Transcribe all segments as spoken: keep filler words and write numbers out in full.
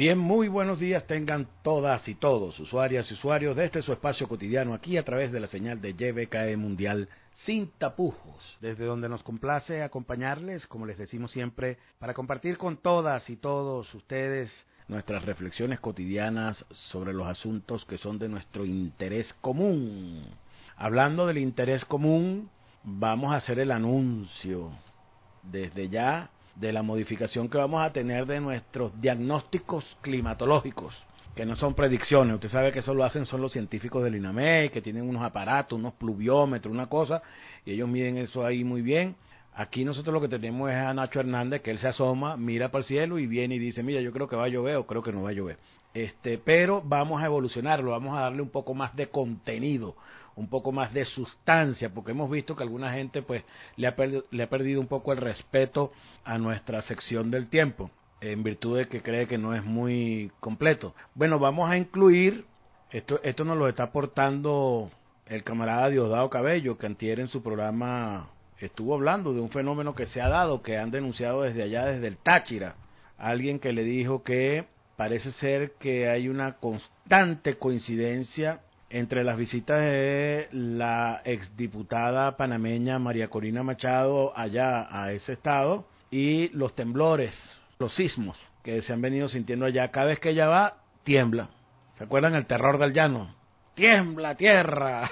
Bien, muy buenos días tengan todas y todos, usuarias y usuarios de este su espacio cotidiano aquí a través de la señal de Y B K E Mundial sin tapujos, desde donde nos complace acompañarles, como les decimos siempre, para compartir con todas y todos ustedes nuestras reflexiones cotidianas sobre los asuntos que son de nuestro interés común. Hablando del interés común, vamos a hacer el anuncio desde ya de la modificación que vamos a tener de nuestros diagnósticos climatológicos, que no son predicciones. Usted sabe que eso lo hacen son los científicos del INAMED, que tienen unos aparatos, unos pluviómetros, una cosa, y ellos miden eso ahí muy bien. Aquí nosotros lo que tenemos es a Nacho Hernández, que él se asoma, mira para el cielo y viene y dice, mira, yo creo que va a llover o creo que no va a llover. Este, pero vamos a evolucionarlo, vamos a darle un poco más de contenido, un poco más de sustancia, porque hemos visto que alguna gente pues le ha, per- le ha perdido un poco el respeto a nuestra sección del tiempo, en virtud de que cree que no es muy completo. Bueno, vamos a incluir, esto, esto nos lo está aportando el camarada Diosdado Cabello, que antier en su programa estuvo hablando de un fenómeno que se ha dado, que han denunciado desde allá, desde el Táchira. Alguien que le dijo que parece ser que hay una constante coincidencia entre las visitas de la exdiputada panameña María Corina Machado allá a ese estado y los temblores, los sismos que se han venido sintiendo allá. Cada vez que ella va, tiembla. ¿Se acuerdan el terror del llano? ¡Tiembla tierra!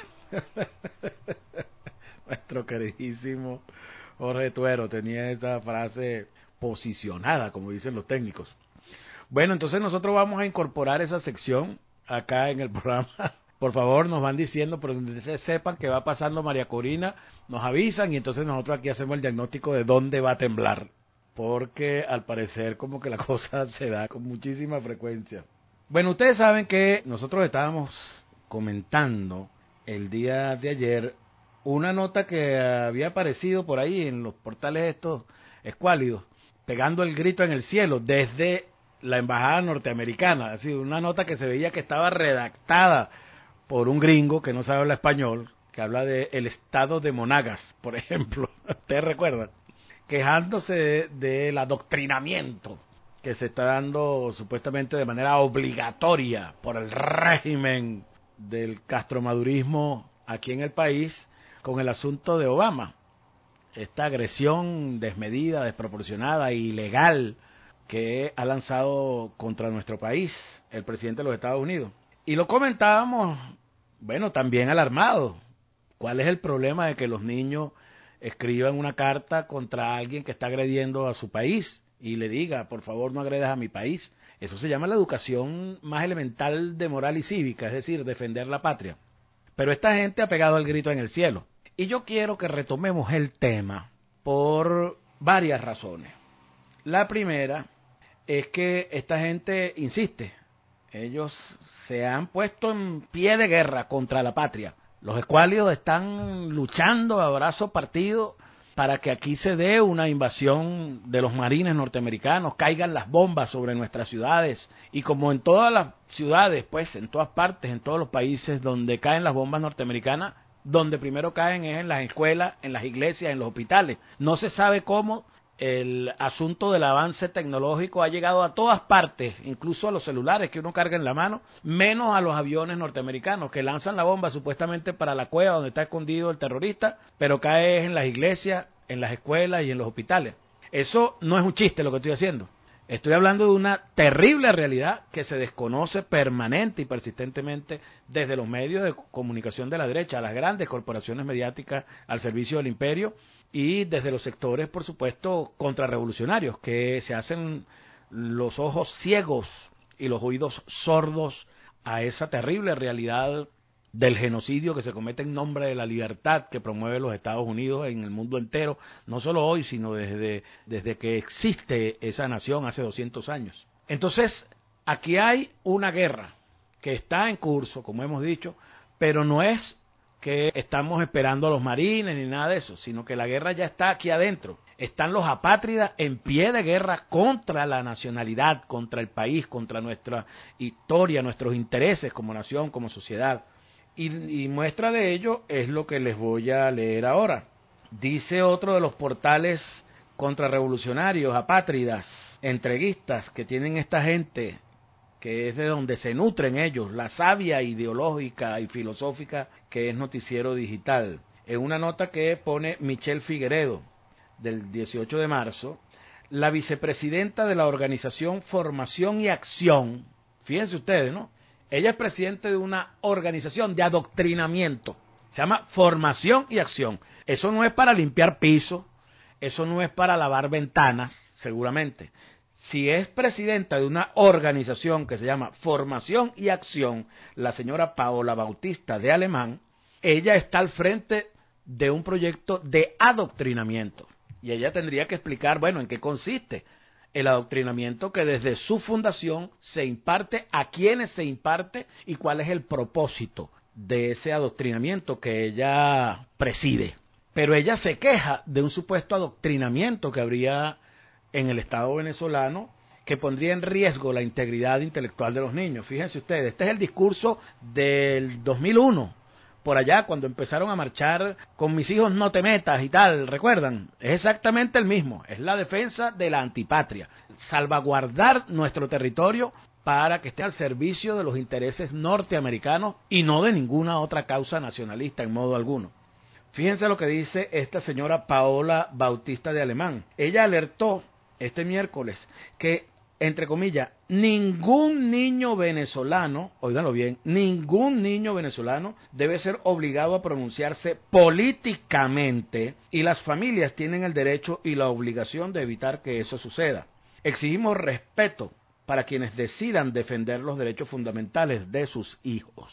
Nuestro queridísimo Jorge Tuero tenía esa frase posicionada, como dicen los técnicos. Bueno, entonces nosotros vamos a incorporar esa sección acá en el programa. Por favor, nos van diciendo, pero donde ustedes sepan que va pasando María Corina, nos avisan y entonces nosotros aquí hacemos el diagnóstico de dónde va a temblar. Porque al parecer como que la cosa se da con muchísima frecuencia. Bueno, ustedes saben que nosotros estábamos comentando el día de ayer una nota que había aparecido por ahí en los portales estos escuálidos, pegando el grito en el cielo desde la embajada norteamericana. Así, una nota que se veía que estaba redactada por un gringo que no sabe hablar español, que habla de el estado de Monagas, por ejemplo. ¿Ustedes recuerdan? Quejándose de, del adoctrinamiento que se está dando supuestamente de manera obligatoria por el régimen del castromadurismo aquí en el país con el asunto de Obama. Esta agresión desmedida, desproporcionada e ilegal que ha lanzado contra nuestro país el presidente de los Estados Unidos. Y lo comentábamos, bueno, también alarmado. ¿Cuál es el problema de que los niños escriban una carta contra alguien que está agrediendo a su país y le diga, por favor, no agredas a mi país? Eso se llama la educación más elemental de moral y cívica, es decir, defender la patria. Pero esta gente ha pegado el grito en el cielo. Y yo quiero que retomemos el tema por varias razones. La primera es que esta gente insiste. Ellos se han puesto en pie de guerra contra la patria. Los escuálidos están luchando a brazo partido para que aquí se dé una invasión de los marines norteamericanos, caigan las bombas sobre nuestras ciudades. Y como en todas las ciudades, pues en todas partes, en todos los países donde caen las bombas norteamericanas, donde primero caen es en las escuelas, en las iglesias, en los hospitales. No se sabe cómo el asunto del avance tecnológico ha llegado a todas partes, incluso a los celulares que uno carga en la mano, menos a los aviones norteamericanos que lanzan la bomba supuestamente para la cueva donde está escondido el terrorista, pero cae en las iglesias, en las escuelas y en los hospitales. Eso no es un chiste lo que estoy haciendo. Estoy hablando de una terrible realidad que se desconoce permanente y persistentemente desde los medios de comunicación de la derecha, a las grandes corporaciones mediáticas al servicio del imperio, y desde los sectores, por supuesto, contrarrevolucionarios, que se hacen los ojos ciegos y los oídos sordos a esa terrible realidad del genocidio que se comete en nombre de la libertad que promueve los Estados Unidos en el mundo entero, no solo hoy, sino desde, desde que existe esa nación hace doscientos años. Entonces, aquí hay una guerra que está en curso, como hemos dicho, pero no es que estamos esperando a los marines ni nada de eso, sino que la guerra ya está aquí adentro. Están los apátridas en pie de guerra contra la nacionalidad, contra el país, contra nuestra historia, nuestros intereses como nación, como sociedad. Y, y muestra de ello es lo que les voy a leer ahora. Dice otro de los portales contrarrevolucionarios, apátridas, entreguistas que tienen esta gente que es de donde se nutren ellos, la savia ideológica y filosófica que es Noticiero Digital. En una nota que pone Michelle Figueredo, del dieciocho de marzo, la vicepresidenta de la organización Formación y Acción, fíjense ustedes, ¿no? Ella es presidente de una organización de adoctrinamiento, se llama Formación y Acción. Eso no es para limpiar pisos, eso no es para lavar ventanas, seguramente. Si es presidenta de una organización que se llama Formación y Acción, la señora Paola Bautista de Alemán, ella está al frente de un proyecto de adoctrinamiento. Y ella tendría que explicar, bueno, en qué consiste el adoctrinamiento que desde su fundación se imparte, a quiénes se imparte y cuál es el propósito de ese adoctrinamiento que ella preside. Pero ella se queja de un supuesto adoctrinamiento que habría en el Estado venezolano que pondría en riesgo la integridad intelectual de los niños. Fíjense ustedes, este es el discurso del dos mil uno, por allá cuando empezaron a marchar con mis hijos no te metas y tal, ¿recuerdan? Es exactamente el mismo, es la defensa de la antipatria, salvaguardar nuestro territorio para que esté al servicio de los intereses norteamericanos y no de ninguna otra causa nacionalista en modo alguno. Fíjense lo que dice esta señora Paola Bautista de Alemán. Ella alertó este miércoles que, entre comillas, ningún niño venezolano, óiganlo bien, ningún niño venezolano debe ser obligado a pronunciarse políticamente y las familias tienen el derecho y la obligación de evitar que eso suceda. Exigimos respeto para quienes decidan defender los derechos fundamentales de sus hijos.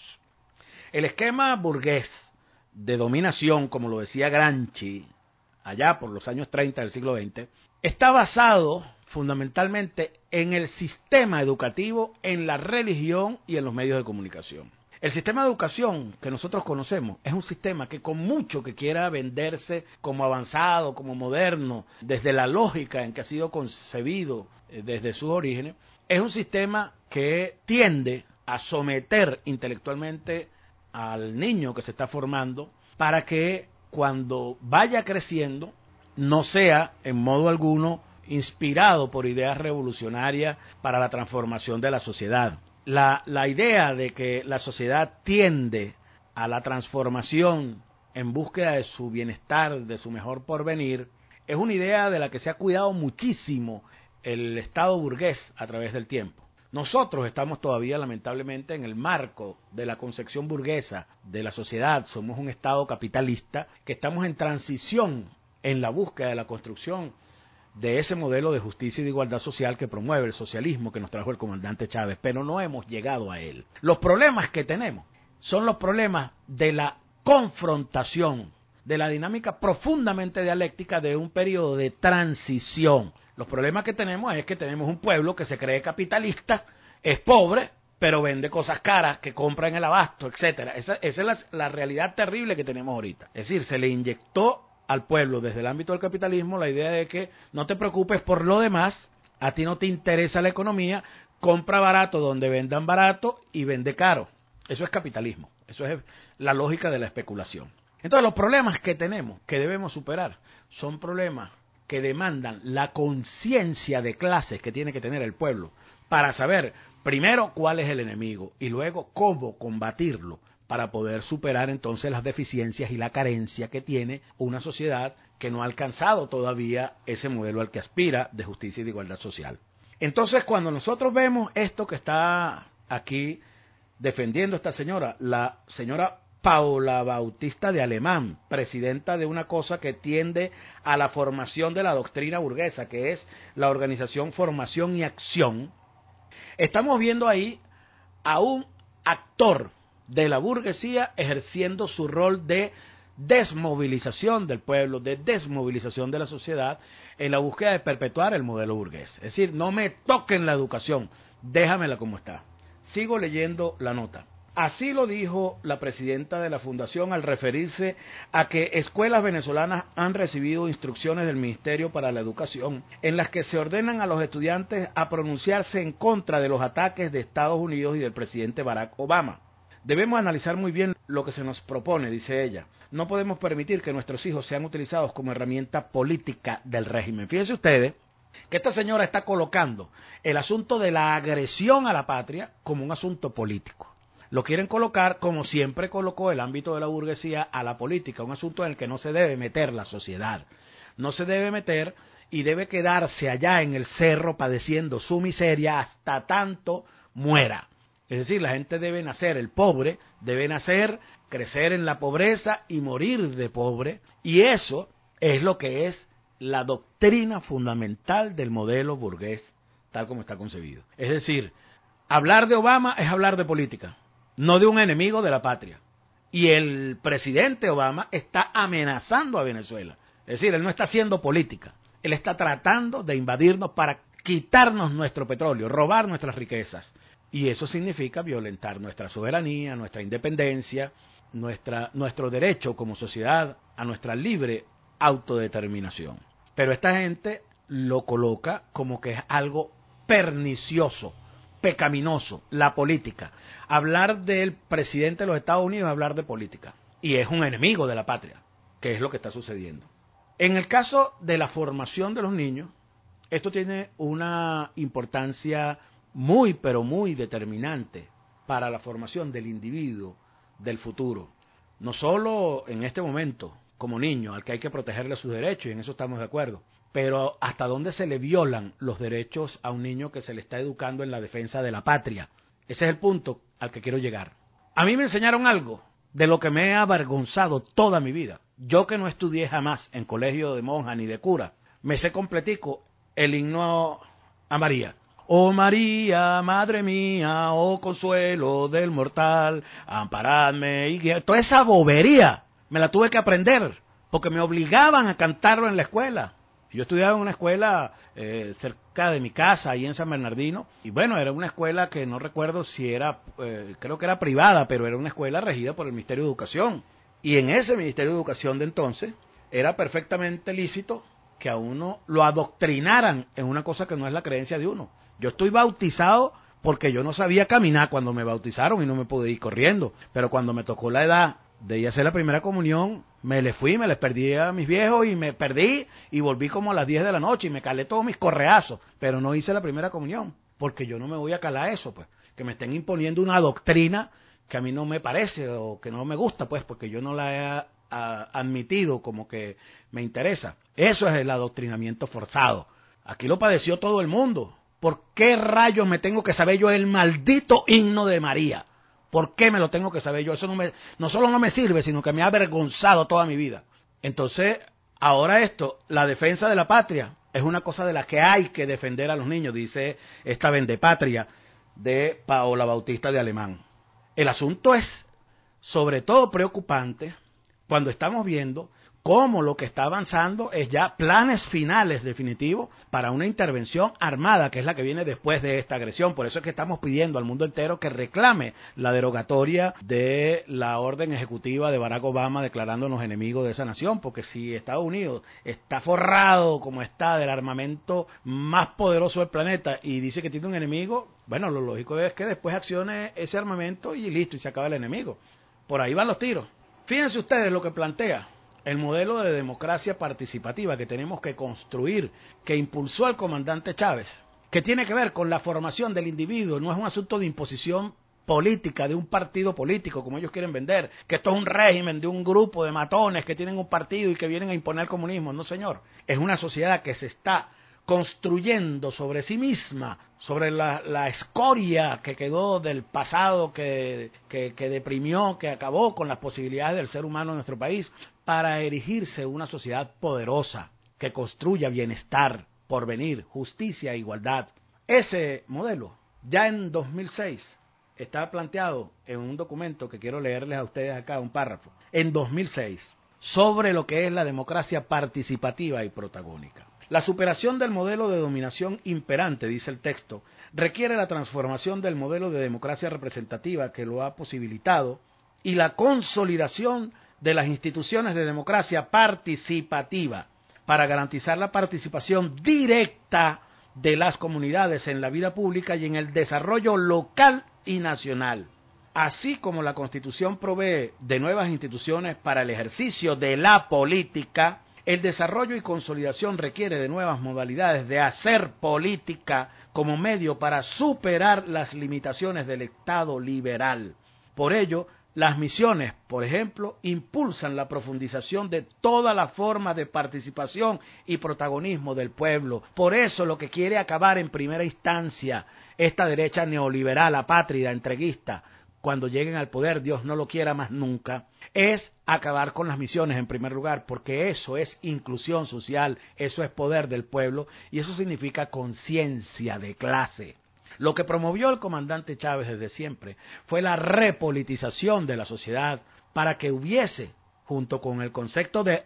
El esquema burgués de dominación, como lo decía Gramsci, allá por los años treinta del siglo veinte, está basado fundamentalmente en el sistema educativo, en la religión y en los medios de comunicación. El sistema de educación que nosotros conocemos es un sistema que con mucho que quiera venderse como avanzado, como moderno, desde la lógica en que ha sido concebido eh, desde sus orígenes, es un sistema que tiende a someter intelectualmente al niño que se está formando para que cuando vaya creciendo no sea en modo alguno inspirado por ideas revolucionarias para la transformación de la sociedad. La, la idea de que la sociedad tiende a la transformación en búsqueda de su bienestar, de su mejor porvenir, es una idea de la que se ha cuidado muchísimo el Estado burgués a través del tiempo. Nosotros estamos todavía lamentablemente en el marco de la concepción burguesa de la sociedad. Somos un Estado capitalista que estamos en transición en la búsqueda de la construcción de ese modelo de justicia y de igualdad social que promueve el socialismo que nos trajo el comandante Chávez, pero no hemos llegado a él. Los problemas que tenemos son los problemas de la confrontación, de la dinámica profundamente dialéctica de un periodo de transición. Los problemas que tenemos es que tenemos un pueblo que se cree capitalista, es pobre, pero vende cosas caras, que compra en el abasto, etcétera. Esa, esa es la, la realidad terrible que tenemos ahorita. Es decir, se le inyectó al pueblo desde el ámbito del capitalismo la idea de que no te preocupes por lo demás, a ti no te interesa la economía, compra barato donde vendan barato y vende caro. Eso es capitalismo, eso es la lógica de la especulación. Entonces los problemas que tenemos, que debemos superar, son problemas que demandan la conciencia de clases que tiene que tener el pueblo para saber primero cuál es el enemigo y luego cómo combatirlo para poder superar entonces las deficiencias y la carencia que tiene una sociedad que no ha alcanzado todavía ese modelo al que aspira de justicia y de igualdad social. Entonces, cuando nosotros vemos esto que está aquí defendiendo esta señora, la señora Paola Bautista de Alemán, presidenta de una cosa que tiende a la formación de la doctrina burguesa, que es la organización Formación y Acción, estamos viendo ahí a un actor de la burguesía ejerciendo su rol de desmovilización del pueblo, de desmovilización de la sociedad en la búsqueda de perpetuar el modelo burgués. Es decir, no me toquen la educación, déjamela como está. Sigo leyendo la nota. Así lo dijo la presidenta de la fundación al referirse a que escuelas venezolanas han recibido instrucciones del Ministerio para la Educación en las que se ordenan a los estudiantes a pronunciarse en contra de los ataques de Estados Unidos y del presidente Barack Obama. Debemos analizar muy bien lo que se nos propone, dice ella. No podemos permitir que nuestros hijos sean utilizados como herramienta política del régimen. Fíjense ustedes que esta señora está colocando el asunto de la agresión a la patria como un asunto político. Lo quieren colocar como siempre colocó el ámbito de la burguesía a la política, un asunto en el que no se debe meter la sociedad. No se debe meter y debe quedarse allá en el cerro padeciendo su miseria hasta tanto muera. Es decir, la gente debe nacer, el pobre debe nacer, crecer en la pobreza y morir de pobre. Y eso es lo que es la doctrina fundamental del modelo burgués, tal como está concebido. Es decir, hablar de Obama es hablar de política, no de un enemigo de la patria. Y el presidente Obama está amenazando a Venezuela. Es decir, él no está haciendo política. Él está tratando de invadirnos para quitarnos nuestro petróleo, robar nuestras riquezas. Y eso significa violentar nuestra soberanía, nuestra independencia, nuestra, nuestro derecho como sociedad a nuestra libre autodeterminación. Pero esta gente lo coloca como que es algo pernicioso, pecaminoso, la política. Hablar del presidente de los Estados Unidos es hablar de política. Y es un enemigo de la patria, que es lo que está sucediendo. En el caso de la formación de los niños, esto tiene una importancia muy, pero muy determinante para la formación del individuo del futuro. No solo en este momento, como niño, al que hay que protegerle sus derechos, y en eso estamos de acuerdo, pero hasta dónde se le violan los derechos a un niño que se le está educando en la defensa de la patria. Ese es el punto al que quiero llegar. A mí me enseñaron algo de lo que me he avergonzado toda mi vida. Yo que no estudié jamás en colegio de monja ni de cura, me sé completico el himno a María. Oh María, madre mía, oh consuelo del mortal, amparadme y guía. Toda esa bobería me la tuve que aprender, porque me obligaban a cantarlo en la escuela. Yo estudiaba en una escuela eh, cerca de mi casa, ahí en San Bernardino, y bueno, era una escuela que no recuerdo si era, eh, creo que era privada, pero era una escuela regida por el Ministerio de Educación. Y en ese Ministerio de Educación de entonces, era perfectamente lícito que a uno lo adoctrinaran en una cosa que no es la creencia de uno. Yo estoy bautizado porque yo no sabía caminar cuando me bautizaron y no me pude ir corriendo, pero cuando me tocó la edad de ir a hacer la primera comunión, me les fui, me les perdí a mis viejos y me perdí y volví como a las diez de la noche y me calé todos mis correazos, pero no hice la primera comunión, porque yo no me voy a calar eso, pues, que me estén imponiendo una doctrina que a mí no me parece o que no me gusta, pues, porque yo no la he a, admitido como que me interesa. Eso es el adoctrinamiento forzado. Aquí lo padeció todo el mundo. ¿Por qué rayos me tengo que saber yo el maldito himno de María? ¿Por qué me lo tengo que saber yo? Eso no, me, no solo no me sirve, sino que me ha avergonzado toda mi vida. Entonces, ahora esto, la defensa de la patria, es una cosa de la que hay que defender a los niños, dice esta vendepatria de Paola Bautista de Alemán. El asunto es, sobre todo, preocupante cuando estamos viendo cómo lo que está avanzando es ya planes finales definitivos para una intervención armada, que es la que viene después de esta agresión. Por eso es que estamos pidiendo al mundo entero que reclame la derogatoria de la orden ejecutiva de Barack Obama declarándonos enemigos de esa nación, porque si Estados Unidos está forrado como está del armamento más poderoso del planeta y dice que tiene un enemigo, bueno, lo lógico es que después accione ese armamento y listo, y se acaba el enemigo. Por ahí van los tiros. Fíjense ustedes lo que plantea el modelo de democracia participativa que tenemos que construir, que impulsó el comandante Chávez, que tiene que ver con la formación del individuo. No es un asunto de imposición política, de un partido político, como ellos quieren vender, que esto es un régimen de un grupo de matones que tienen un partido y que vienen a imponer el comunismo. No, señor. Es una sociedad que se está construyendo sobre sí misma, sobre la, la escoria que quedó del pasado, que, que, que deprimió, que acabó con las posibilidades del ser humano en nuestro país, para erigirse una sociedad poderosa, que construya bienestar, porvenir, justicia e igualdad. Ese modelo, ya en dos mil seis, estaba planteado en un documento que quiero leerles a ustedes acá, un párrafo, en dos mil seis, sobre lo que es la democracia participativa y protagónica. La superación del modelo de dominación imperante, dice el texto, requiere la transformación del modelo de democracia representativa que lo ha posibilitado y la consolidación de las instituciones de democracia participativa para garantizar la participación directa de las comunidades en la vida pública y en el desarrollo local y nacional, así como la Constitución provee de nuevas instituciones para el ejercicio de la política. El desarrollo y consolidación requiere de nuevas modalidades de hacer política como medio para superar las limitaciones del Estado liberal. Por ello, las misiones, por ejemplo, impulsan la profundización de todas las formas de participación y protagonismo del pueblo. Por eso lo que quiere acabar en primera instancia esta derecha neoliberal, apátrida, entreguista, cuando lleguen al poder, Dios no lo quiera más nunca, es acabar con las misiones en primer lugar, porque eso es inclusión social, eso es poder del pueblo y eso significa conciencia de clase. Lo que promovió el comandante Chávez desde siempre fue la repolitización de la sociedad para que hubiese, junto con el concepto de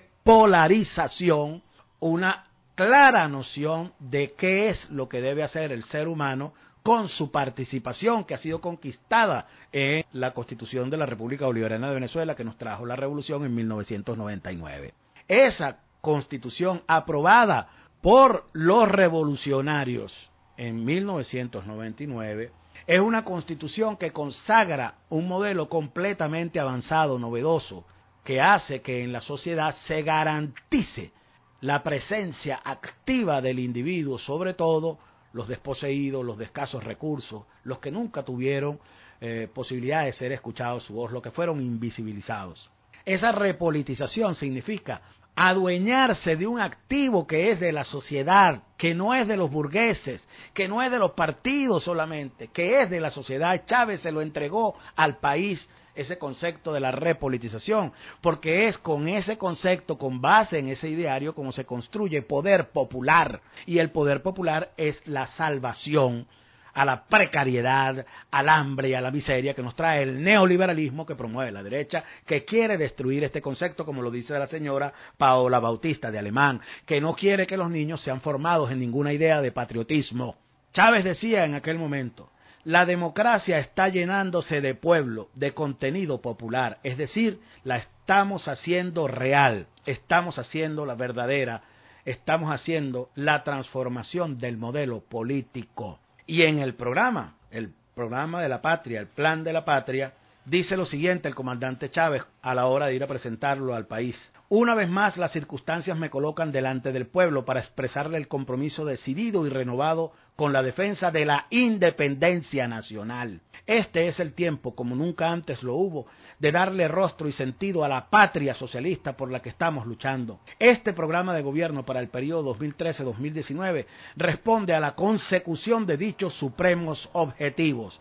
repolarización, una clara noción de qué es lo que debe hacer el ser humano con su participación que ha sido conquistada en la Constitución de la República Bolivariana de Venezuela que nos trajo la revolución en mil novecientos noventa y nueve. Esa Constitución aprobada por los revolucionarios en mil novecientos noventa y nueve es una Constitución que consagra un modelo completamente avanzado, novedoso, que hace que en la sociedad se garantice la presencia activa del individuo, sobre todo los desposeídos, los de escasos recursos, los que nunca tuvieron eh, posibilidad de ser escuchados su voz, los que fueron invisibilizados. Esa repolitización significa adueñarse de un activo que es de la sociedad, que no es de los burgueses, que no es de los partidos solamente, que es de la sociedad. Chávez se lo entregó al país, ese concepto de la repolitización, porque es con ese concepto, con base en ese ideario, como se construye poder popular, y el poder popular es la salvación a la precariedad, al hambre y a la miseria que nos trae el neoliberalismo que promueve la derecha, que quiere destruir este concepto, como lo dice la señora Paola Bautista de Alemán, que no quiere que los niños sean formados en ninguna idea de patriotismo. Chávez decía en aquel momento: la democracia está llenándose de pueblo, de contenido popular, es decir, la estamos haciendo real, estamos haciendo la verdadera, estamos haciendo la transformación del modelo político. Y en el programa, el programa de la patria, el plan de la patria, dice lo siguiente el comandante Chávez a la hora de ir a presentarlo al país: una vez más las circunstancias me colocan delante del pueblo para expresarle el compromiso decidido y renovado con la defensa de la independencia nacional. Este es el tiempo, como nunca antes lo hubo, de darle rostro y sentido a la patria socialista por la que estamos luchando. Este programa de gobierno para el periodo dos mil trece a dos mil diecinueve responde a la consecución de dichos supremos objetivos: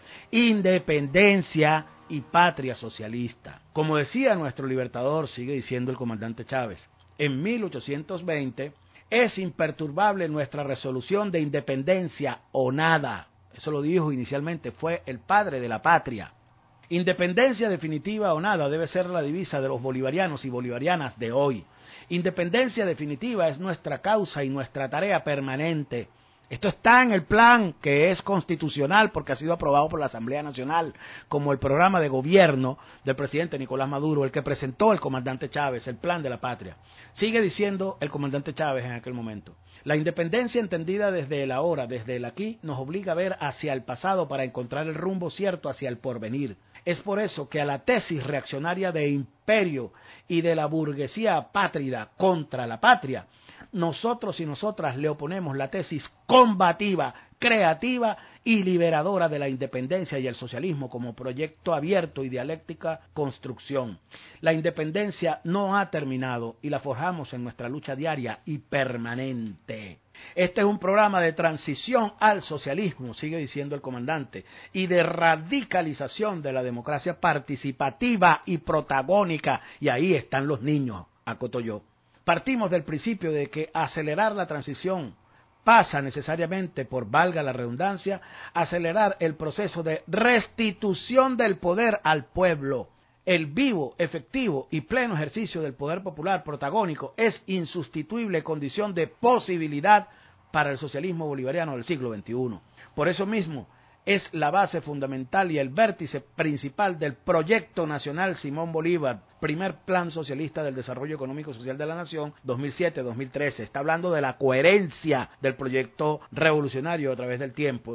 independencia y patria socialista. Como decía nuestro libertador, sigue diciendo el comandante Chávez, en mil ochocientos veinte es imperturbable nuestra resolución de independencia o nada. Eso lo dijo inicialmente, fue el padre de la patria. Independencia definitiva o nada debe ser la divisa de los bolivarianos y bolivarianas de hoy. Independencia definitiva es nuestra causa y nuestra tarea permanente. Esto está en el plan, que es constitucional porque ha sido aprobado por la Asamblea Nacional, como el programa de gobierno del presidente Nicolás Maduro, el que presentó el comandante Chávez, el plan de la patria. Sigue diciendo el comandante Chávez en aquel momento: la independencia entendida desde el ahora, desde el aquí, nos obliga a ver hacia el pasado para encontrar el rumbo cierto hacia el porvenir. Es por eso que a la tesis reaccionaria de imperio y de la burguesía apátrida contra la patria, nosotros y nosotras le oponemos la tesis combativa, creativa y liberadora de la independencia y el socialismo como proyecto abierto y dialéctica construcción. La independencia no ha terminado y la forjamos en nuestra lucha diaria y permanente. Este es un programa de transición al socialismo, sigue diciendo el comandante, y de radicalización de la democracia participativa y protagónica, y ahí están los niños, acoto yo. Partimos del principio de que acelerar la transición pasa necesariamente por, valga la redundancia, acelerar el proceso de restitución del poder al pueblo. El vivo, efectivo y pleno ejercicio del poder popular protagónico es insustituible condición de posibilidad para el socialismo bolivariano del siglo veintiuno. Por eso mismo, es la base fundamental y el vértice principal del Proyecto Nacional Simón Bolívar, primer plan socialista del desarrollo económico y social de la nación, dos mil siete a dos mil trece. Está hablando de la coherencia del proyecto revolucionario a través del tiempo.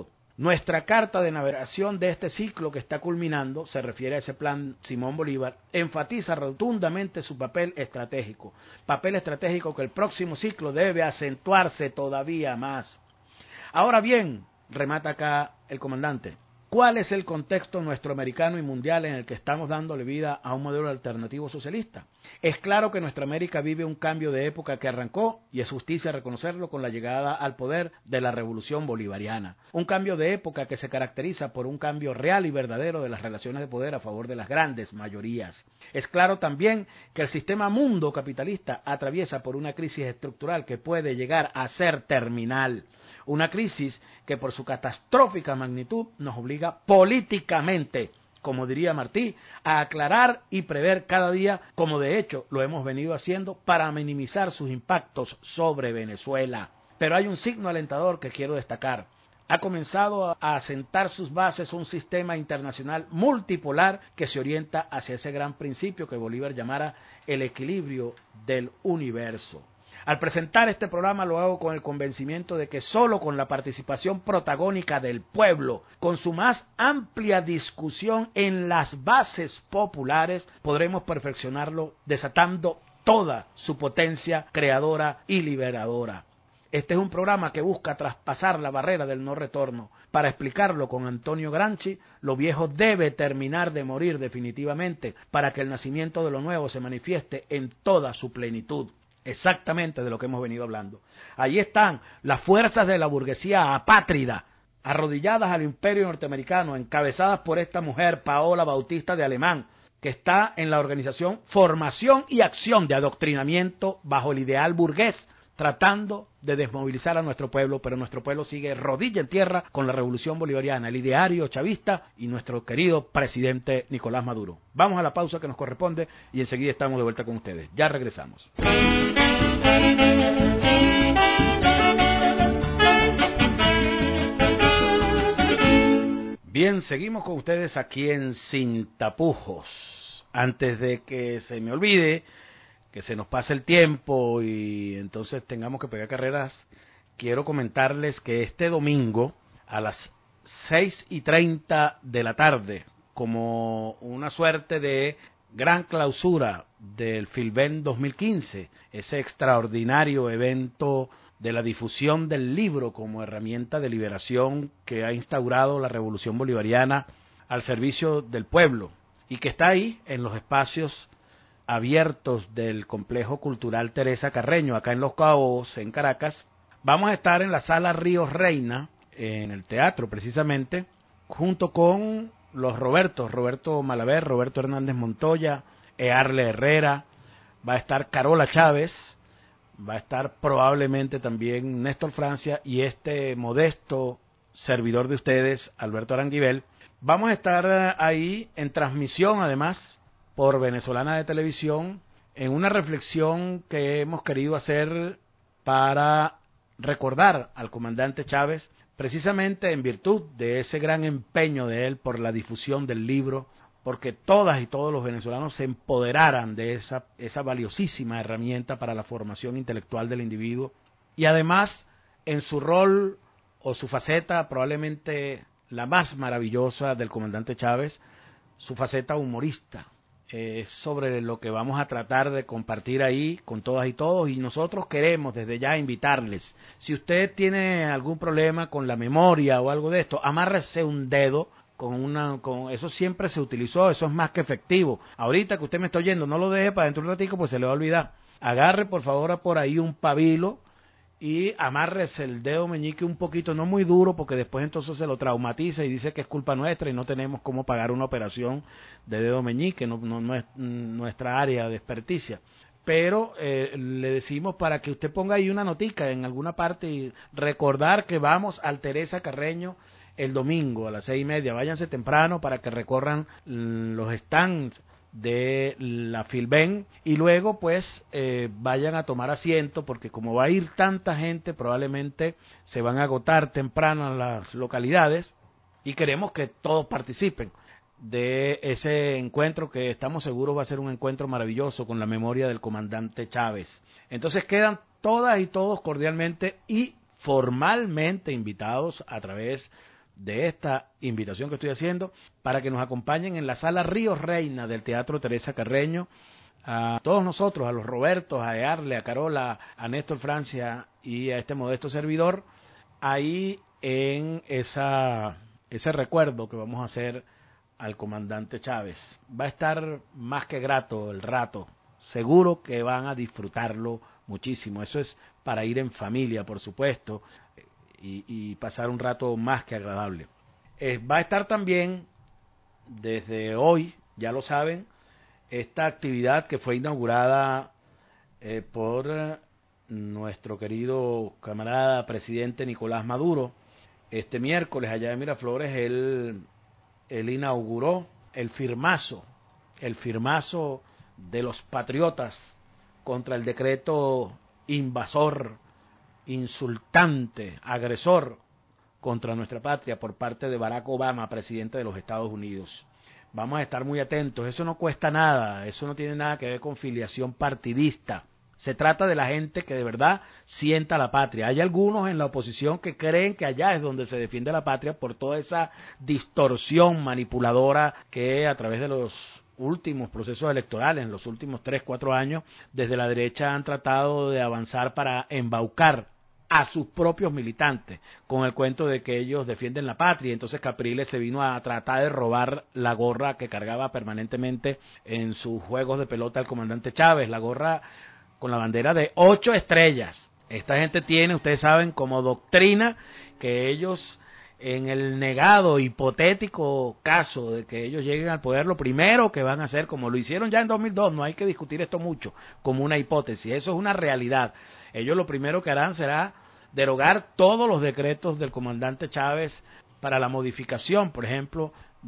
Nuestra carta de navegación de este ciclo que está culminando, se refiere a ese plan Simón Bolívar, enfatiza rotundamente su papel estratégico, papel estratégico que el próximo ciclo debe acentuarse todavía más. Ahora bien, remata acá el comandante, ¿cuál es el contexto nuestroamericano y mundial en el que estamos dándole vida a un modelo alternativo socialista? Es claro que nuestra América vive un cambio de época que arrancó, y es justicia reconocerlo, con la llegada al poder de la Revolución Bolivariana. Un cambio de época que se caracteriza por un cambio real y verdadero de las relaciones de poder a favor de las grandes mayorías. Es claro también que el sistema mundo capitalista atraviesa por una crisis estructural que puede llegar a ser terminal. Una crisis que por su catastrófica magnitud nos obliga políticamente, como diría Martí, a aclarar y prever cada día, como de hecho lo hemos venido haciendo, para minimizar sus impactos sobre Venezuela. Pero hay un signo alentador que quiero destacar. Ha comenzado a asentar sus bases un sistema internacional multipolar que se orienta hacia ese gran principio que Bolívar llamara el equilibrio del universo. Al presentar este programa lo hago con el convencimiento de que solo con la participación protagónica del pueblo, con su más amplia discusión en las bases populares, podremos perfeccionarlo desatando toda su potencia creadora y liberadora. Este es un programa que busca traspasar la barrera del no retorno. Para explicarlo con Antonio Gramsci, lo viejo debe terminar de morir definitivamente para que el nacimiento de lo nuevo se manifieste en toda su plenitud. Exactamente de lo que hemos venido hablando. Allí están las fuerzas de la burguesía apátrida, arrodilladas al imperio norteamericano, encabezadas por esta mujer, Paola Bautista de Alemán, que está en la organización Formación y Acción de Adoctrinamiento bajo el ideal burgués, tratando de desmovilizar a nuestro pueblo, pero nuestro pueblo sigue rodilla en tierra con la revolución bolivariana, el ideario chavista y nuestro querido presidente Nicolás Maduro. Vamos a la pausa que nos corresponde y enseguida estamos de vuelta con ustedes. Ya regresamos. Bien, seguimos con ustedes aquí en Sin Tapujos. Antes de que se me olvide, que se nos pase el tiempo y entonces tengamos que pegar carreras, quiero comentarles que este domingo a las seis y treinta de la tarde, como una suerte de gran clausura del Filben dos mil quince, ese extraordinario evento de la difusión del libro como herramienta de liberación que ha instaurado la Revolución Bolivariana al servicio del pueblo y que está ahí en los espacios abiertos del Complejo Cultural Teresa Carreño, acá en Los Cabos, en Caracas. Vamos a estar en la Sala Ríos Reina, en el teatro precisamente, junto con los Robertos, Roberto Malaver, Roberto Hernández Montoya, Earle Herrera, va a estar Carola Chávez, va a estar probablemente también Néstor Francia y este modesto servidor de ustedes, Alberto Aranguibel. Vamos a estar ahí en transmisión además por Venezolana de Televisión, en una reflexión que hemos querido hacer para recordar al comandante Chávez, precisamente en virtud de ese gran empeño de él por la difusión del libro, porque todas y todos los venezolanos se empoderaran de esa, esa valiosísima herramienta para la formación intelectual del individuo, y además en su rol o su faceta probablemente la más maravillosa del comandante Chávez, su faceta humorista. Es sobre lo que vamos a tratar de compartir ahí con todas y todos, y nosotros queremos desde ya invitarles, si usted tiene algún problema con la memoria o algo de esto, amárrese un dedo con una, con eso siempre se utilizó, eso es más que efectivo. Ahorita que usted me está oyendo, no lo deje para dentro de un ratico, pues se le va a olvidar. Agarre por favor por ahí un pabilo y amárrese el dedo meñique un poquito, no muy duro, porque después entonces se lo traumatiza y dice que es culpa nuestra y no tenemos cómo pagar una operación de dedo meñique, no, no, no es nuestra área de experticia. Pero eh, le decimos para que usted ponga ahí una notica en alguna parte y recordar que vamos al Teresa Carreño el domingo a las seis y media. Váyanse temprano para que recorran los stands de la Filben y luego pues eh, vayan a tomar asiento, porque como va a ir tanta gente probablemente se van a agotar temprano las localidades y queremos que todos participen de ese encuentro que estamos seguros va a ser un encuentro maravilloso con la memoria del comandante Chávez. Entonces quedan todas y todos cordialmente y formalmente invitados a través de esta invitación que estoy haciendo para que nos acompañen en la sala Río Reina del Teatro Teresa Carreño, a todos nosotros, a los Robertos, a Earle, a Carola, a Néstor Francia y a este modesto servidor, ahí en esa ese recuerdo que vamos a hacer al comandante Chávez. Va a estar más que grato el rato, seguro que van a disfrutarlo muchísimo. Eso es para ir en familia, por supuesto, y, y pasar un rato más que agradable. Eh, va a estar también, desde hoy, ya lo saben, esta actividad que fue inaugurada eh, por eh, nuestro querido camarada presidente Nicolás Maduro. Este miércoles allá en Miraflores él, él inauguró el firmazo, el firmazo de los patriotas contra el decreto invasor, insultante, agresor contra nuestra patria por parte de Barack Obama, presidente de los Estados Unidos. Vamos a estar muy atentos, eso no cuesta nada, eso no tiene nada que ver con filiación partidista. Se trata de la gente que de verdad sienta la patria. Hay algunos en la oposición que creen que allá es donde se defiende la patria por toda esa distorsión manipuladora que a través de los últimos procesos electorales, en los últimos tres, cuatro años, desde la derecha han tratado de avanzar para embaucar a sus propios militantes, con el cuento de que ellos defienden la patria. Entonces Capriles se vino a tratar de robar la gorra que cargaba permanentemente en sus juegos de pelota el comandante Chávez, la gorra con la bandera de ocho estrellas. Esta gente tiene, ustedes saben, como doctrina que ellos, en el negado hipotético caso de que ellos lleguen al poder, lo primero que van a hacer, como lo hicieron ya en dos mil dos, no hay que discutir esto mucho, como una hipótesis, eso es una realidad. Ellos lo primero que harán será derogar todos los decretos del comandante Chávez para la modificación, por ejemplo,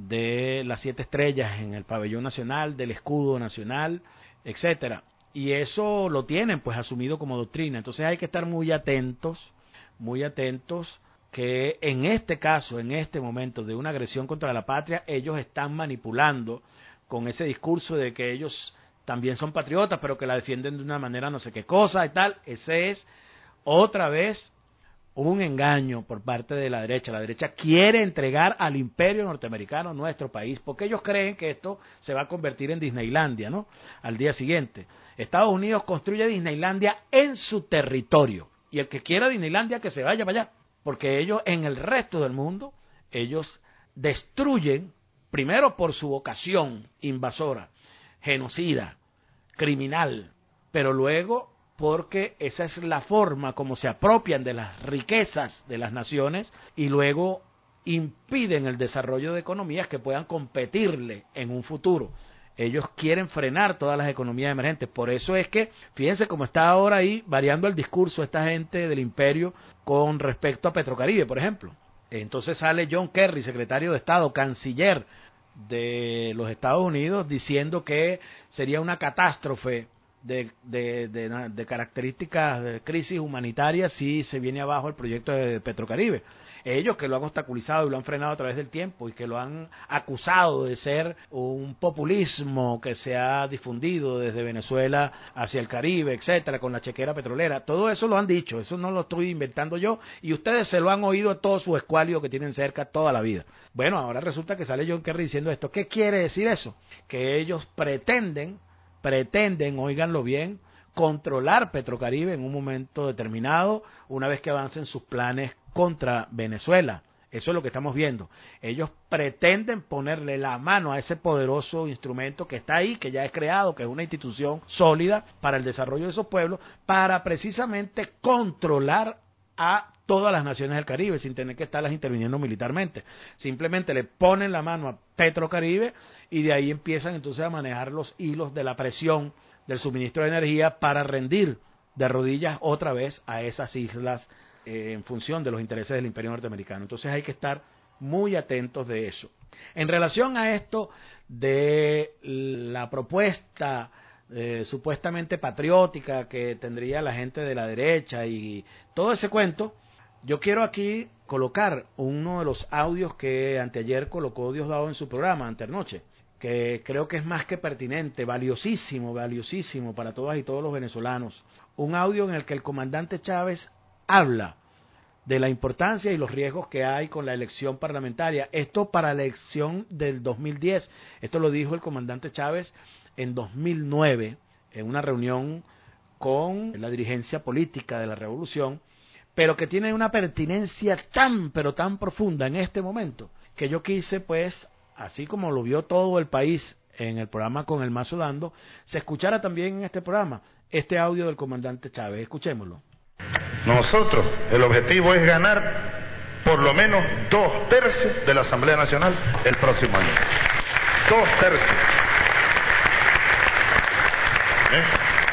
de las siete estrellas en el pabellón nacional, del escudo nacional, etcétera. Y eso lo tienen pues asumido como doctrina. Entonces hay que estar muy atentos, muy atentos, que en este caso, en este momento de una agresión contra la patria, ellos están manipulando con ese discurso de que ellos también son patriotas, pero que la defienden de una manera no sé qué cosa y tal. Ese es otra vez un engaño por parte de la derecha. La derecha quiere entregar al imperio norteamericano nuestro país, porque ellos creen que esto se va a convertir en Disneylandia, ¿no? Al día siguiente. Estados Unidos construye Disneylandia en su territorio, y el que quiera Disneylandia que se vaya para allá, porque ellos en el resto del mundo, ellos destruyen, primero por su vocación invasora, genocida, criminal, pero luego porque esa es la forma como se apropian de las riquezas de las naciones y luego impiden el desarrollo de economías que puedan competirle en un futuro. Ellos quieren frenar todas las economías emergentes. Por eso es que, fíjense cómo está ahora ahí variando el discurso esta gente del imperio con respecto a Petrocaribe, por ejemplo. Entonces sale John Kerry, secretario de Estado, canciller de los Estados Unidos, diciendo que sería una catástrofe De, de, de, de características de crisis humanitaria si se viene abajo el proyecto de Petrocaribe. Ellos que lo han obstaculizado y lo han frenado a través del tiempo y que lo han acusado de ser un populismo que se ha difundido desde Venezuela hacia el Caribe, etcétera, con la chequera petrolera, todo eso lo han dicho, eso no lo estoy inventando yo y ustedes se lo han oído a todos sus escualios que tienen cerca toda la vida. Bueno, ahora resulta que sale John Kerry diciendo esto. ¿Qué quiere decir eso? Que ellos pretenden pretenden, óiganlo bien, controlar Petrocaribe en un momento determinado, una vez que avancen sus planes contra Venezuela. Eso es lo que estamos viendo. Ellos pretenden ponerle la mano a ese poderoso instrumento que está ahí, que ya es creado, que es una institución sólida para el desarrollo de esos pueblos, para precisamente controlar a todas las naciones del Caribe sin tener que estarlas interviniendo militarmente. Simplemente le ponen la mano a Petrocaribe y de ahí empiezan entonces a manejar los hilos de la presión del suministro de energía para rendir de rodillas otra vez a esas islas eh, en función de los intereses del imperio norteamericano. Entonces hay que estar muy atentos de eso. En relación a esto de la propuesta eh, supuestamente patriótica que tendría la gente de la derecha y todo ese cuento, yo quiero aquí colocar uno de los audios que anteayer colocó Diosdado en su programa, antenoche, que creo que es más que pertinente, valiosísimo, valiosísimo para todas y todos los venezolanos. Un audio en el que el comandante Chávez habla de la importancia y los riesgos que hay con la elección parlamentaria. Esto para la elección del dos mil diez, esto lo dijo el comandante Chávez en dos mil nueve, en una reunión con la dirigencia política de la revolución, pero que tiene una pertinencia tan, pero tan profunda en este momento, que yo quise, pues, así como lo vio todo el país en el programa con el Mazo Dando, se escuchara también en este programa este audio del comandante Chávez. Escuchémoslo. Nosotros, el objetivo es ganar por lo menos dos tercios de la Asamblea Nacional el próximo año. Dos tercios. ¿Eh?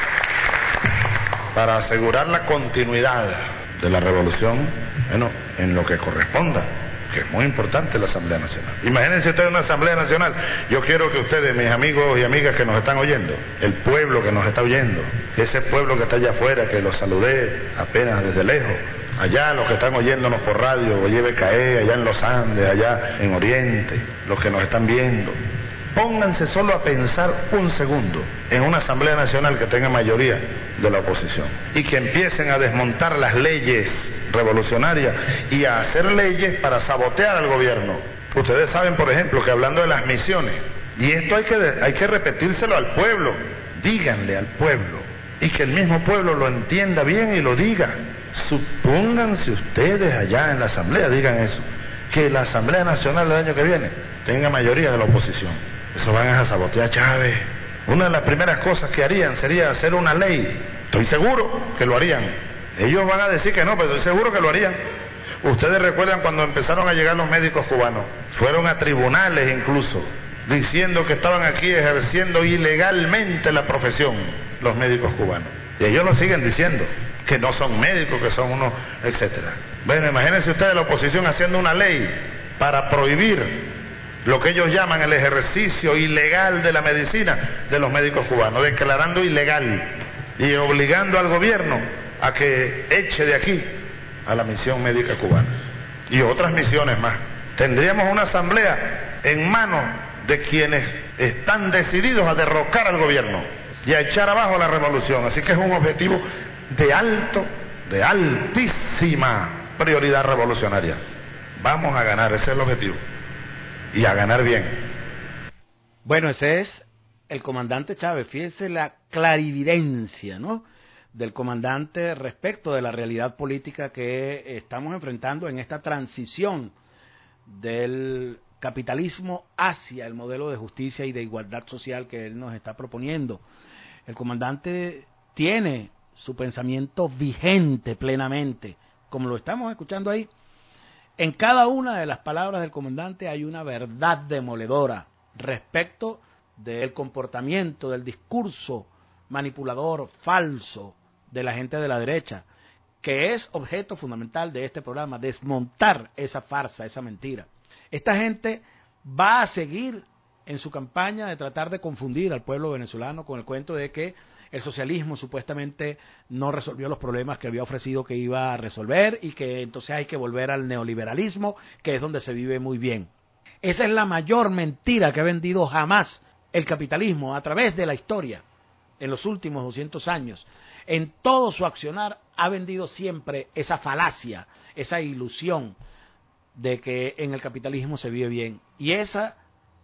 Para asegurar la continuidad de la revolución, bueno, en lo que corresponda, que es muy importante la Asamblea Nacional. Imagínense ustedes una Asamblea Nacional. Yo quiero que ustedes, mis amigos y amigas que nos están oyendo, el pueblo que nos está oyendo, ese pueblo que está allá afuera, que los saludé apenas desde lejos, allá los que están oyéndonos por radio, oye B K E, allá en los Andes, allá en Oriente, los que nos están viendo, pónganse solo a pensar un segundo en una Asamblea Nacional que tenga mayoría de la oposición y que empiecen a desmontar las leyes revolucionarias y a hacer leyes para sabotear al gobierno. Ustedes saben, por ejemplo, que hablando de las misiones, y esto hay que, hay que repetírselo al pueblo, díganle al pueblo, y que el mismo pueblo lo entienda bien y lo diga. Supónganse ustedes allá en la Asamblea, digan eso, que la Asamblea Nacional del año que viene tenga mayoría de la oposición. Eso van a sabotear a Chávez. Una de las primeras cosas que harían sería hacer una ley. Estoy seguro que lo harían. Ellos van a decir que no, pero estoy seguro que lo harían. Ustedes recuerdan cuando empezaron a llegar los médicos cubanos, fueron a tribunales incluso, diciendo que estaban aquí ejerciendo ilegalmente la profesión, los médicos cubanos. Y ellos lo siguen diciendo, que no son médicos, que son unos, etcétera. Bueno, imagínense ustedes la oposición haciendo una ley para prohibir lo que ellos llaman el ejercicio ilegal de la medicina de los médicos cubanos, declarando ilegal y obligando al gobierno a que eche de aquí a la misión médica cubana y otras misiones más. Tendríamos una asamblea en manos de quienes están decididos a derrocar al gobierno y a echar abajo la revolución. Así que es un objetivo de alto, de altísima prioridad revolucionaria. Vamos a ganar, ese es el objetivo. Y a ganar bien. Bueno, ese es el comandante Chávez. Fíjense la clarividencia, ¿no?, del comandante respecto de la realidad política que estamos enfrentando en esta transición del capitalismo hacia el modelo de justicia y de igualdad social que él nos está proponiendo. El comandante tiene su pensamiento vigente plenamente, como lo estamos escuchando ahí. En cada una de las palabras del comandante hay una verdad demoledora respecto del comportamiento, del discurso manipulador, falso de la gente de la derecha, que es objeto fundamental de este programa, desmontar esa farsa, esa mentira. Esta gente va a seguir en su campaña de tratar de confundir al pueblo venezolano con el cuento de que el socialismo supuestamente no resolvió los problemas que había ofrecido que iba a resolver y que entonces hay que volver al neoliberalismo, que es donde se vive muy bien. Esa es la mayor mentira que ha vendido jamás el capitalismo a través de la historia en los últimos doscientos años. En todo su accionar ha vendido siempre esa falacia, esa ilusión de que en el capitalismo se vive bien. Y esa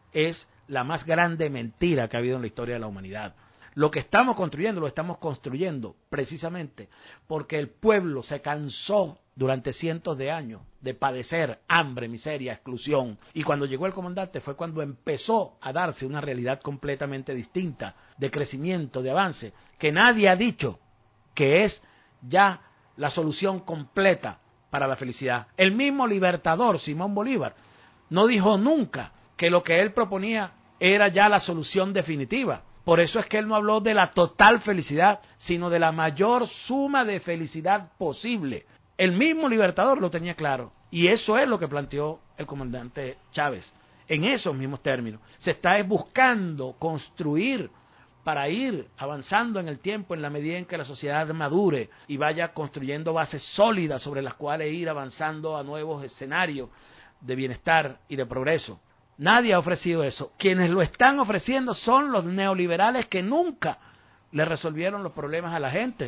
es la más grande mentira que ha habido en la historia de la humanidad. Lo que estamos construyendo, lo estamos construyendo precisamente porque el pueblo se cansó durante cientos de años de padecer hambre, miseria, exclusión. Y cuando llegó el comandante fue cuando empezó a darse una realidad completamente distinta, de crecimiento, de avance, que nadie ha dicho que es ya la solución completa para la felicidad. El mismo libertador, Simón Bolívar, no dijo nunca que lo que él proponía era ya la solución definitiva. Por eso es que él no habló de la total felicidad, sino de la mayor suma de felicidad posible. El mismo libertador lo tenía claro, y eso es lo que planteó el comandante Chávez, en esos mismos términos. Se está buscando construir para ir avanzando en el tiempo en la medida en que la sociedad madure y vaya construyendo bases sólidas sobre las cuales ir avanzando a nuevos escenarios de bienestar y de progreso. Nadie ha ofrecido eso. Quienes lo están ofreciendo son los neoliberales que nunca le resolvieron los problemas a la gente.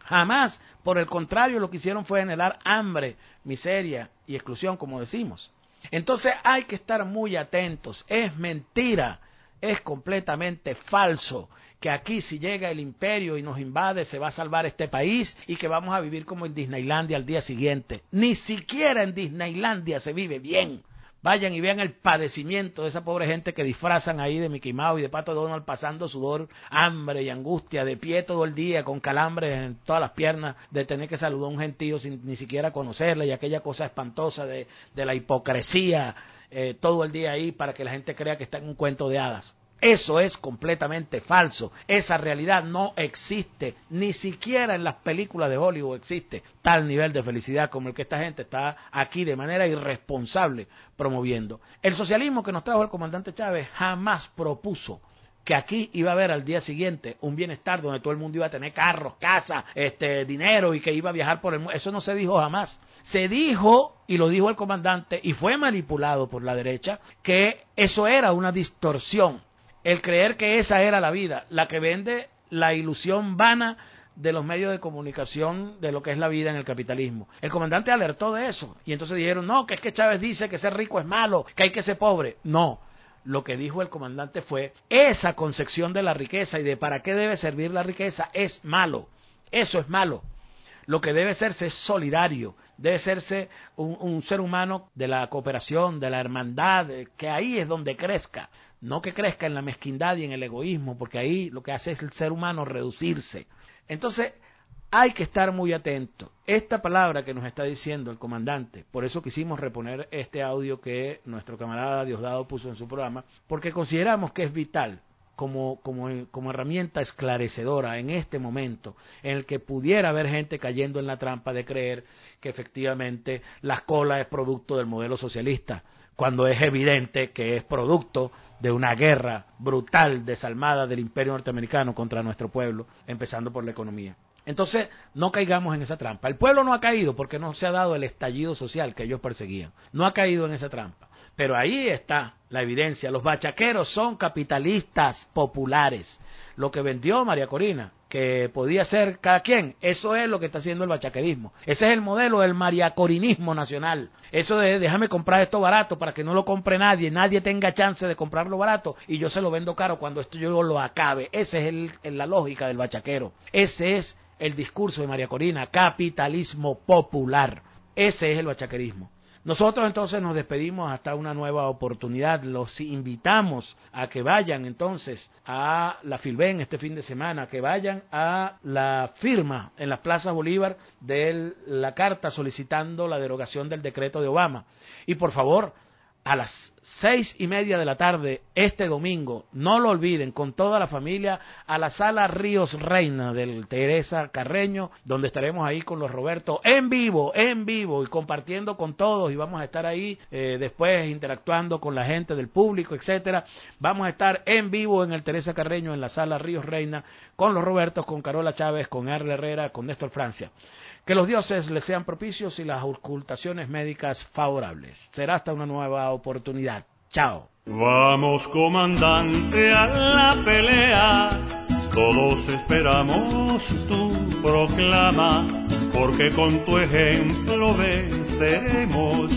Jamás, por el contrario, lo que hicieron fue generar hambre, miseria y exclusión, como decimos. Entonces hay que estar muy atentos. Es mentira, es completamente falso que aquí si llega el imperio y nos invade se va a salvar este país y que vamos a vivir como en Disneylandia al día siguiente. Ni siquiera en Disneylandia se vive bien. Vayan y vean el padecimiento de esa pobre gente que disfrazan ahí de Mickey Mouse y de Pato Donald, pasando sudor, hambre y angustia, de pie todo el día, con calambres en todas las piernas, de tener que saludar a un gentío sin ni siquiera conocerle, y aquella cosa espantosa de, de la hipocresía, eh, todo el día ahí para que la gente crea que está en un cuento de hadas. Eso es completamente falso. Esa realidad no existe. Ni siquiera en las películas de Hollywood existe tal nivel de felicidad como el que esta gente está aquí de manera irresponsable promoviendo. El socialismo que nos trajo el comandante Chávez jamás propuso que aquí iba a haber al día siguiente un bienestar donde todo el mundo iba a tener carros, casas, este, dinero y que iba a viajar por el mundo. Eso no se dijo jamás. Se dijo, y lo dijo el comandante, y fue manipulado por la derecha, que eso era una distorsión. El creer que esa era la vida, la que vende la ilusión vana de los medios de comunicación de lo que es la vida en el capitalismo. El comandante alertó de eso, y entonces dijeron, no, que es que Chávez dice que ser rico es malo, que hay que ser pobre. No, lo que dijo el comandante fue, esa concepción de la riqueza y de para qué debe servir la riqueza es malo, eso es malo. Lo que debe serse es solidario, debe serse un, un ser humano de la cooperación, de la hermandad, que ahí es donde crezca. No que crezca en la mezquindad y en el egoísmo, porque ahí lo que hace es el ser humano reducirse. Entonces, hay que estar muy atento. Esta palabra que nos está diciendo el comandante, por eso quisimos reponer este audio que nuestro camarada Diosdado puso en su programa, porque consideramos que es vital como, como, como herramienta esclarecedora en este momento, en el que pudiera haber gente cayendo en la trampa de creer que efectivamente la cola es producto del modelo socialista, cuando es evidente que es producto de una guerra brutal, desalmada del imperio norteamericano contra nuestro pueblo, empezando por la economía. Entonces, no caigamos en esa trampa. El pueblo no ha caído porque no se ha dado el estallido social que ellos perseguían. No ha caído en esa trampa. Pero ahí está la evidencia. Los bachaqueros son capitalistas populares. Lo que vendió María Corina, que podía ser cada quien, eso es lo que está haciendo el bachaquerismo. Ese es el modelo del mariacorinismo nacional. Eso de déjame comprar esto barato para que no lo compre nadie, nadie tenga chance de comprarlo barato y yo se lo vendo caro cuando esto yo lo acabe. Esa es el, el, la lógica del bachaquero. Ese es el discurso de María Corina, capitalismo popular. Ese es el bachaquerismo. Nosotros entonces nos despedimos hasta una nueva oportunidad. Los invitamos a que vayan entonces a la Filben este fin de semana, que vayan a la firma en las plazas Bolívar de la carta solicitando la derogación del decreto de Obama. Y por favor, a las seis y media de la tarde este domingo, no lo olviden, con toda la familia, a la sala Ríos Reina del Teresa Carreño, donde estaremos ahí con los Roberto en vivo, en vivo y compartiendo con todos, y vamos a estar ahí eh, después interactuando con la gente del público, etcétera. Vamos a estar en vivo en el Teresa Carreño, en la sala Ríos Reina, con los Robertos, con Carola Chávez, con Erle Herrera, con Néstor Francia. Que los dioses les sean propicios y las ocultaciones médicas favorables. Será hasta una nueva oportunidad. Chao. Vamos, comandante, a la pelea. Todos esperamos tu proclama, porque con tu ejemplo venceremos.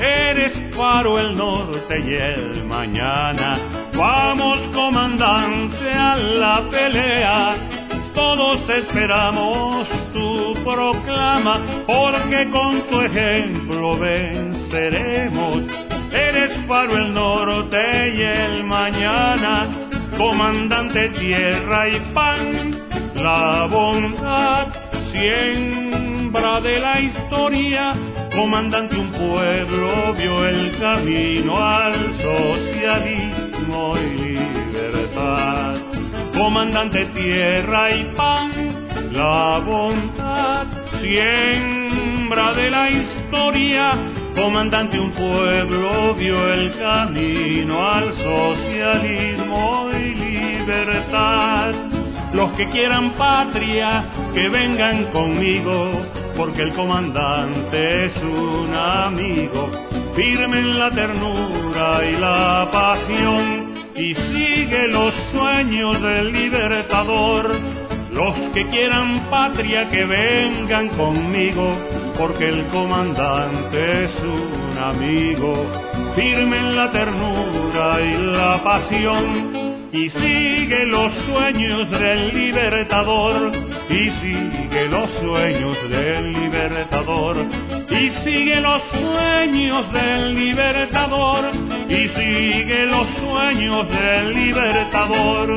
Eres faro el norte y el mañana. Vamos, comandante, a la pelea. Todos esperamos tu proclama, porque con tu ejemplo venceremos. Eres faro el norte y el mañana, comandante tierra y pan, la bondad, siembra de la historia, comandante un pueblo vio el camino al socialismo y libertad. Comandante tierra y pan, la bondad, siembra de la historia, comandante un pueblo vio el camino al socialismo y libertad. Los que quieran patria, que vengan conmigo, porque el comandante es un amigo, firme en la ternura y la pasión, y sigue los sueños del libertador. Los que quieran patria que vengan conmigo, porque el comandante es un amigo, firme en la ternura y la pasión, y sigue los sueños del libertador, y sigue los sueños del libertador, y sigue los sueños del libertador, y sigue los sueños del libertador.